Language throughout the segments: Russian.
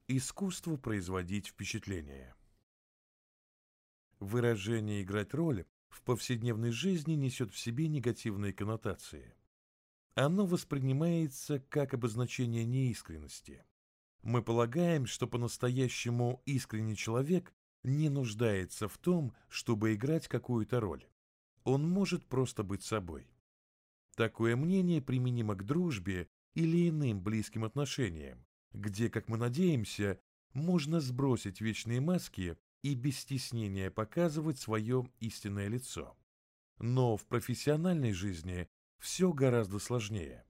Искусство производить впечатление. Выражение «играть роль» в повседневной жизни несет в себе негативные коннотации. Оно воспринимается как обозначение неискренности. Мы полагаем, что по-настоящему искренний человек не нуждается в том, чтобы играть какую-то роль. Он может просто быть собой. Такое мнение применимо к дружбе или иным близким отношениям, где, как мы надеемся, можно сбросить вечные маски и без стеснения показывать свое истинное лицо. Но в профессиональной жизни все гораздо сложнее.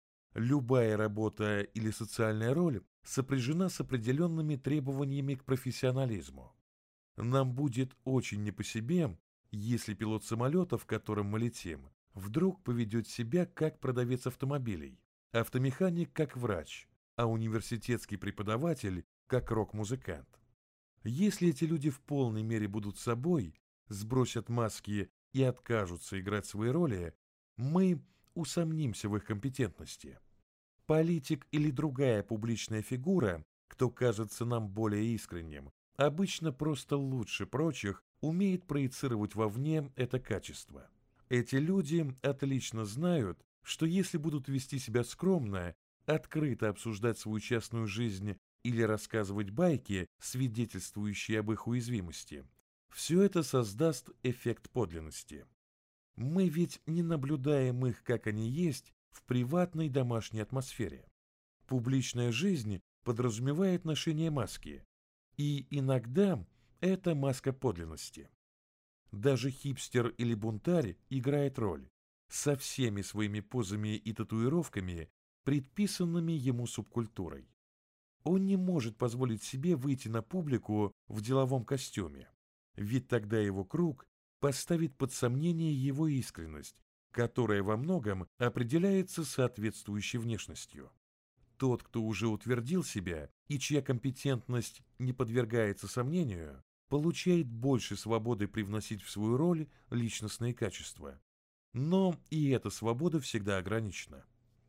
Любая работа или социальная роль сопряжена с определенными требованиями к профессионализму. Нам будет очень не по себе, если пилот самолета, в котором мы летим, вдруг поведет себя как продавец автомобилей, автомеханик как врач, а университетский преподаватель как рок-музыкант. Если эти люди в полной мере будут собой, сбросят маски и откажутся играть свои роли, мы усомнимся в их компетентности. Политик или другая публичная фигура, кто кажется нам более искренним, обычно просто лучше прочих умеет проецировать вовне это качество. Эти люди отлично знают, что если будут вести себя скромно, открыто обсуждать свою частную жизнь или рассказывать байки, свидетельствующие об их уязвимости, все это создаст эффект подлинности. Мы ведь не наблюдаем их, как они есть, в приватной домашней атмосфере. Публичная жизнь подразумевает ношение маски, и иногда это маска подлинности. Даже хипстер или бунтарь играет роль, со всеми своими позами и татуировками, предписанными ему субкультурой. Он не может позволить себе выйти на публику в деловом костюме, ведь тогда его круг поставит под сомнение его искренность, которая во многом определяется соответствующей внешностью. Тот, кто уже утвердил себя и чья компетентность не подвергается сомнению, получает больше свободы привносить в свою роль личностные качества. Но и эта свобода всегда ограничена.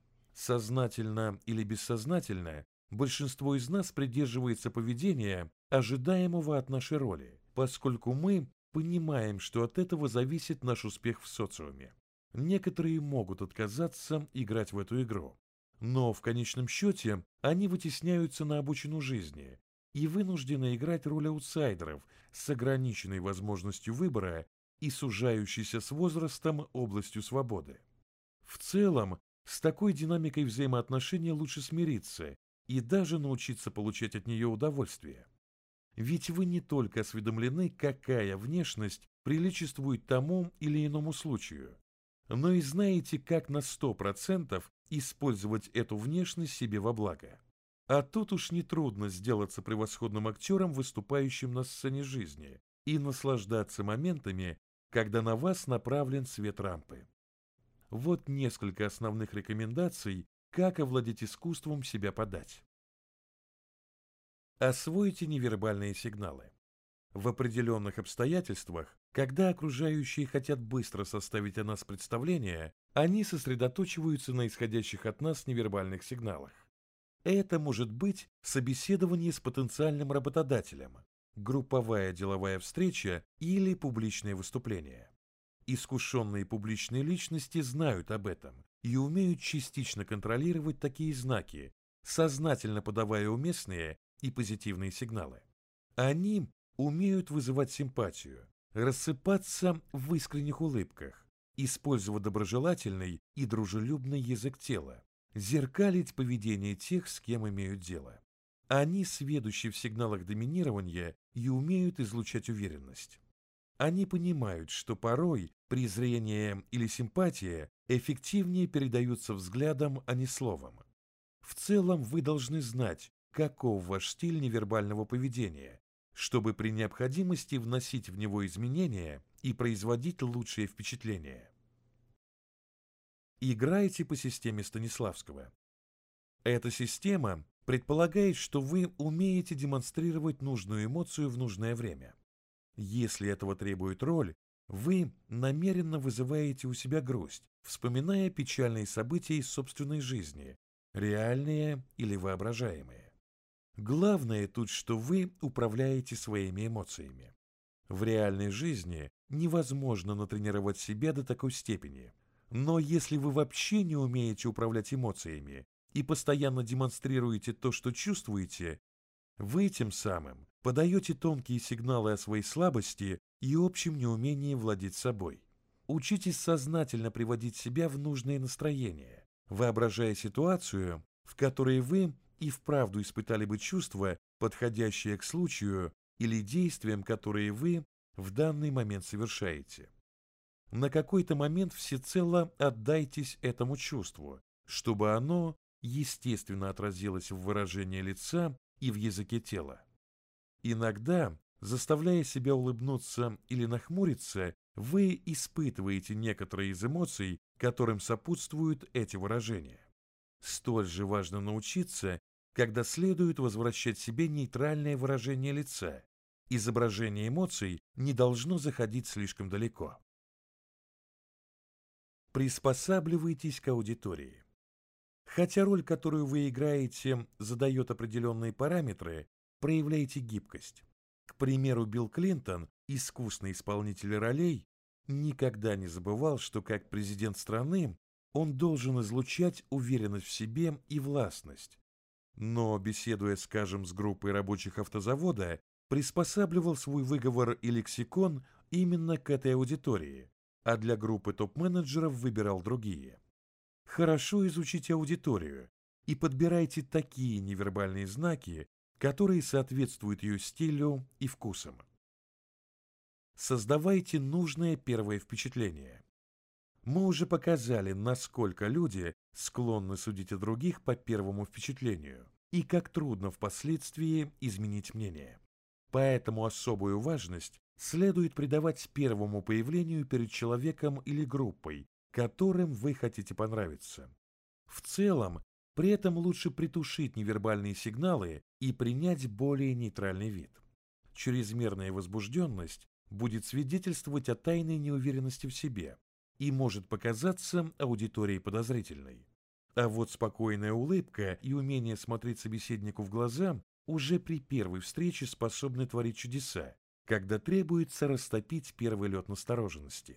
Сознательно или бессознательно большинство из нас придерживается поведения, ожидаемого от нашей роли, поскольку мы понимаем, что от этого зависит наш успех в социуме. Некоторые могут отказаться играть в эту игру, но в конечном счете они вытесняются на обочину жизни и вынуждены играть роль аутсайдеров с ограниченной возможностью выбора и сужающейся с возрастом областью свободы. В целом, с такой динамикой взаимоотношений лучше смириться и даже научиться получать от нее удовольствие. Ведь вы не только осведомлены, какая внешность приличествует тому или иному случаю, но и знаете, как на 100% использовать эту внешность себе во благо. А тут уж нетрудно сделаться превосходным актером, выступающим на сцене жизни, и наслаждаться моментами, когда на вас направлен свет рампы. Вот несколько основных рекомендаций, как овладеть искусством себя подать. Освойте невербальные сигналы. В определенных обстоятельствах, когда окружающие хотят быстро составить о нас представление, они сосредоточиваются на исходящих от нас невербальных сигналах. Это может быть собеседование с потенциальным работодателем, групповая деловая встреча или публичное выступление. Искушенные публичные личности знают об этом и умеют частично контролировать такие знаки, сознательно подавая уместные и позитивные сигналы. Они умеют вызывать симпатию, рассыпаться в искренних улыбках, использовать доброжелательный и дружелюбный язык тела, зеркалить поведение тех, с кем имеют дело. Они сведущи в сигналах доминирования и умеют излучать уверенность. Они понимают, что порой презрение или симпатия эффективнее передаются взглядом, а не словом. В целом вы должны знать, каков ваш стиль невербального поведения, чтобы при необходимости вносить в него изменения и производить лучшее впечатление. Играйте по системе Станиславского. Эта система предполагает, что вы умеете демонстрировать нужную эмоцию в нужное время. Если этого требует роль, вы намеренно вызываете у себя грусть, вспоминая печальные события из собственной жизни, реальные или воображаемые. Главное тут, что вы управляете своими эмоциями. В реальной жизни невозможно натренировать себя до такой степени. Но если вы вообще не умеете управлять эмоциями и постоянно демонстрируете то, что чувствуете, вы тем самым подаете тонкие сигналы о своей слабости и общем неумении владеть собой. Учитесь сознательно приводить себя в нужное настроение, воображая ситуацию, в которой вы и вправду испытали бы чувства, подходящие к случаю или действиям, которые вы в данный момент совершаете. На какой-то момент всецело отдайтесь этому чувству, чтобы оно естественно отразилось в выражении лица и в языке тела. Иногда, заставляя себя улыбнуться или нахмуриться, вы испытываете некоторые из эмоций, которым сопутствуют эти выражения. Столь же важно научиться, когда следует возвращать себе нейтральное выражение лица. Изображение эмоций не должно заходить слишком далеко. Приспосабливайтесь к аудитории. Хотя роль, которую вы играете, задает определенные параметры, проявляйте гибкость. К примеру, Билл Клинтон, искусный исполнитель ролей, никогда не забывал, что как президент страны он должен излучать уверенность в себе и властность. Но, беседуя, скажем, с группой рабочих автозавода, приспосабливал свой выговор и лексикон именно к этой аудитории, а для группы топ-менеджеров выбирал другие. Хорошо изучите аудиторию и подбирайте такие невербальные знаки, которые соответствуют ее стилю и вкусам. Создавайте нужное первое впечатление. Мы уже показали, насколько люди склонны судить о других по первому впечатлению и как трудно впоследствии изменить мнение. Поэтому особую важность следует придавать первому появлению перед человеком или группой, которым вы хотите понравиться. В целом, при этом лучше притушить невербальные сигналы и принять более нейтральный вид. Чрезмерная возбужденность будет свидетельствовать о тайной неуверенности в себе и может показаться аудитории подозрительной. А вот спокойная улыбка и умение смотреть собеседнику в глаза уже при первой встрече способны творить чудеса, когда требуется растопить первый лед настороженности.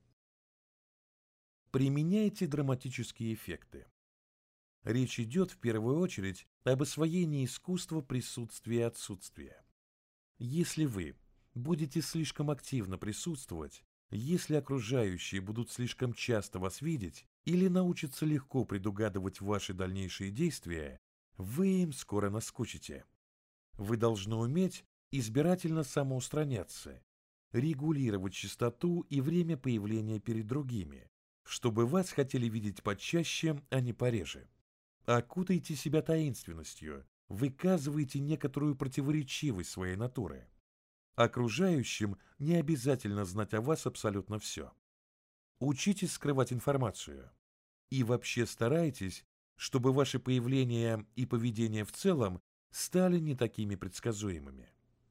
Применяйте драматические эффекты. Речь идет в первую очередь об освоении искусства присутствия и отсутствия. Если вы будете слишком активно присутствовать, если окружающие будут слишком часто вас видеть или научатся легко предугадывать ваши дальнейшие действия, вы им скоро наскучите. Вы должны уметь избирательно самоустраняться, регулировать частоту и время появления перед другими, чтобы вас хотели видеть почаще, а не пореже. Окутайте себя таинственностью, выказывайте некоторую противоречивость своей натуры. Окружающим не обязательно знать о вас абсолютно все. Учитесь скрывать информацию. И вообще старайтесь, чтобы ваше появление и поведение в целом стали не такими предсказуемыми.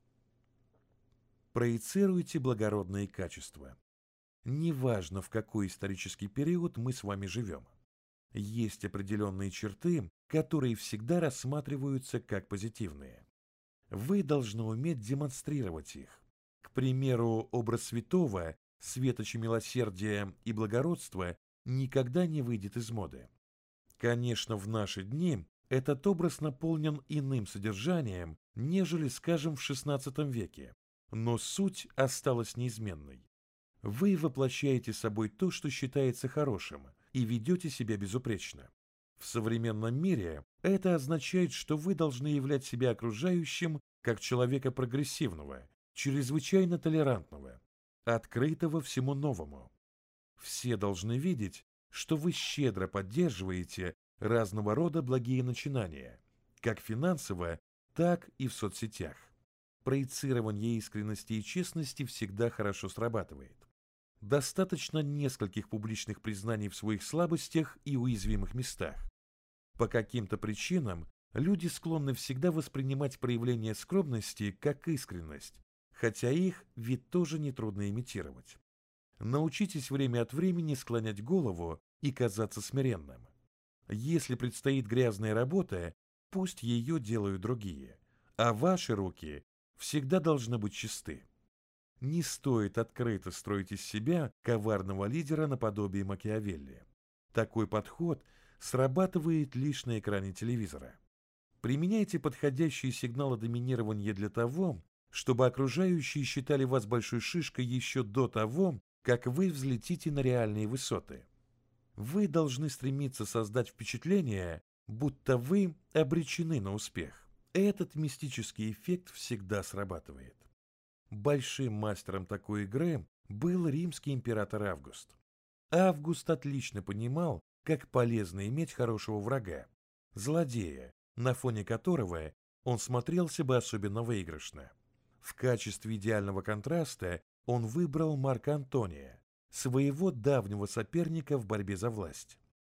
Проецируйте благородные качества. Неважно, в какой исторический период мы с вами живем. Есть определенные черты, которые всегда рассматриваются как позитивные. Вы должны уметь демонстрировать их. К примеру, образ святого, светоча милосердия и благородства никогда не выйдет из моды. Конечно, в наши дни этот образ наполнен иным содержанием, нежели, скажем, в XVI веке, но суть осталась неизменной. Вы воплощаете собой то, что считается хорошим, и ведете себя безупречно. В современном мире это означает, что вы должны являть себя окружающим как человека прогрессивного, чрезвычайно толерантного, открытого всему новому. Все должны видеть, что вы щедро поддерживаете разного рода благие начинания, как финансово, так и в соцсетях. Проецирование искренности и честности всегда хорошо срабатывает. Достаточно нескольких публичных признаний в своих слабостях и уязвимых местах. По каким-то причинам люди склонны всегда воспринимать проявление скромности как искренность, хотя их вид тоже нетрудно имитировать. Научитесь время от времени склонять голову и казаться смиренным. Если предстоит грязная работа, пусть ее делают другие. а ваши руки всегда должны быть чисты. Не стоит открыто строить из себя коварного лидера наподобие Макиавелли. Такой подход срабатывает лишь на экране телевизора. Применяйте подходящие сигналы доминирования для того, чтобы окружающие считали вас большой шишкой еще до того, как вы взлетите на реальные высоты. Вы должны стремиться создать впечатление, будто вы обречены на успех. Этот мистический эффект всегда срабатывает. Большим мастером такой игры был римский император Август. Август отлично понимал, как полезно иметь хорошего врага, злодея, на фоне которого он смотрелся бы особенно выигрышно. В качестве идеального контраста он выбрал Марка Антония, своего давнего соперника в борьбе за власть.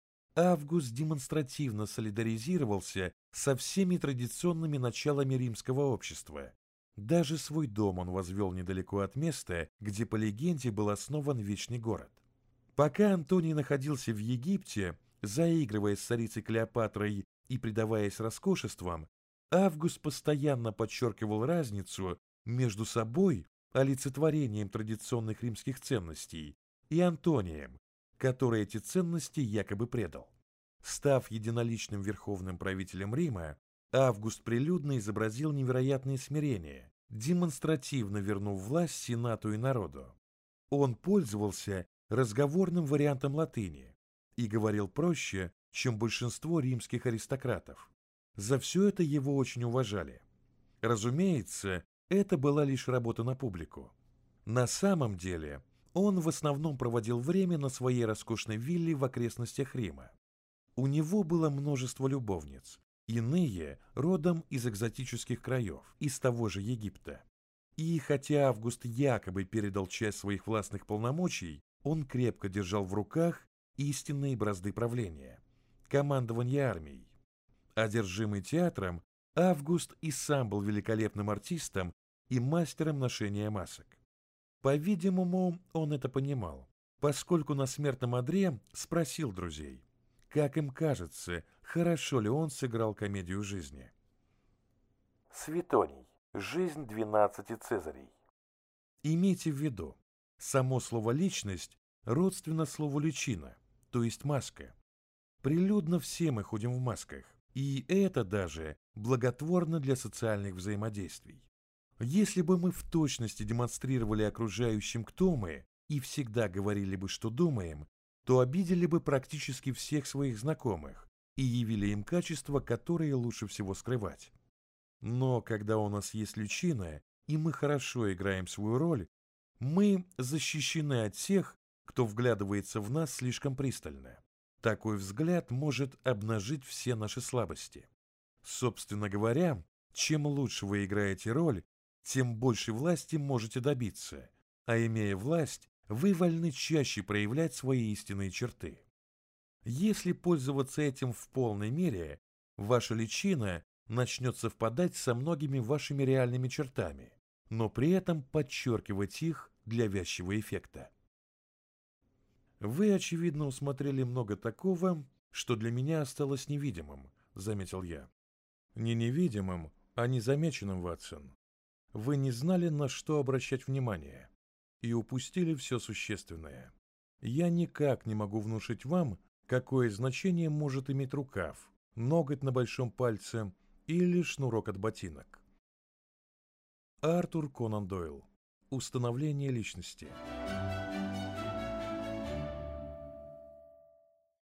Август демонстративно солидаризировался со всеми традиционными началами римского общества. Даже свой дом он возвел недалеко от места, где по легенде был основан Вечный город. Пока Антоний находился в Египте, заигрывая с царицей Клеопатрой и предаваясь роскошествам, Август постоянно подчеркивал разницу между собой, олицетворением традиционных римских ценностей, и Антонием, который эти ценности якобы предал. Став единоличным верховным правителем Рима, Август прилюдно изобразил невероятное смирение, демонстративно вернув власть Сенату и народу. Он пользовался разговорным вариантом латыни и говорил проще, чем большинство римских аристократов. За все это его очень уважали. Разумеется, это была лишь работа на публику. На самом деле, он в основном проводил время на своей роскошной вилле в окрестностях Рима. У него было множество любовниц, иные родом из экзотических краев, из того же Египта. И хотя Август якобы передал часть своих властных полномочий, он крепко держал в руках истинные бразды правления, командование армией. Одержимый театром, Август и сам был великолепным артистом и мастером ношения масок. По-видимому, он это понимал, поскольку на смертном одре спросил друзей, как им кажется, хорошо ли он сыграл комедию жизни. Светоний. Жизнь 12 Цезарей. Имейте в виду, само слово «личность» родственно слову «личина», то есть маска. Прилюдно все мы ходим в масках, и это даже благотворно для социальных взаимодействий. Если бы мы в точности демонстрировали окружающим, кто мы, и всегда говорили бы, что думаем, то обидели бы практически всех своих знакомых и явили им качества, которые лучше всего скрывать. Но когда у нас есть личина, и мы хорошо играем свою роль, мы защищены от тех, кто вглядывается в нас слишком пристально. Такой взгляд может обнажить все наши слабости. Собственно говоря, чем лучше вы играете роль, тем больше власти можете добиться, а имея власть, вы вольны чаще проявлять свои истинные черты. Если пользоваться этим в полной мере, ваша личина начнет совпадать со многими вашими реальными чертами, но при этом подчеркивать их для вязчего эффекта. «Вы, очевидно, усмотрели много такого, что для меня осталось невидимым», — заметил я. «Не невидимым, а незамеченным, Ватсон. Вы не знали, на что обращать внимание, и упустили все существенное. Я никак не могу внушить вам, какое значение может иметь рукав, ноготь на большом пальце или шнурок от ботинок». Артур Конан Дойл. Установление личности.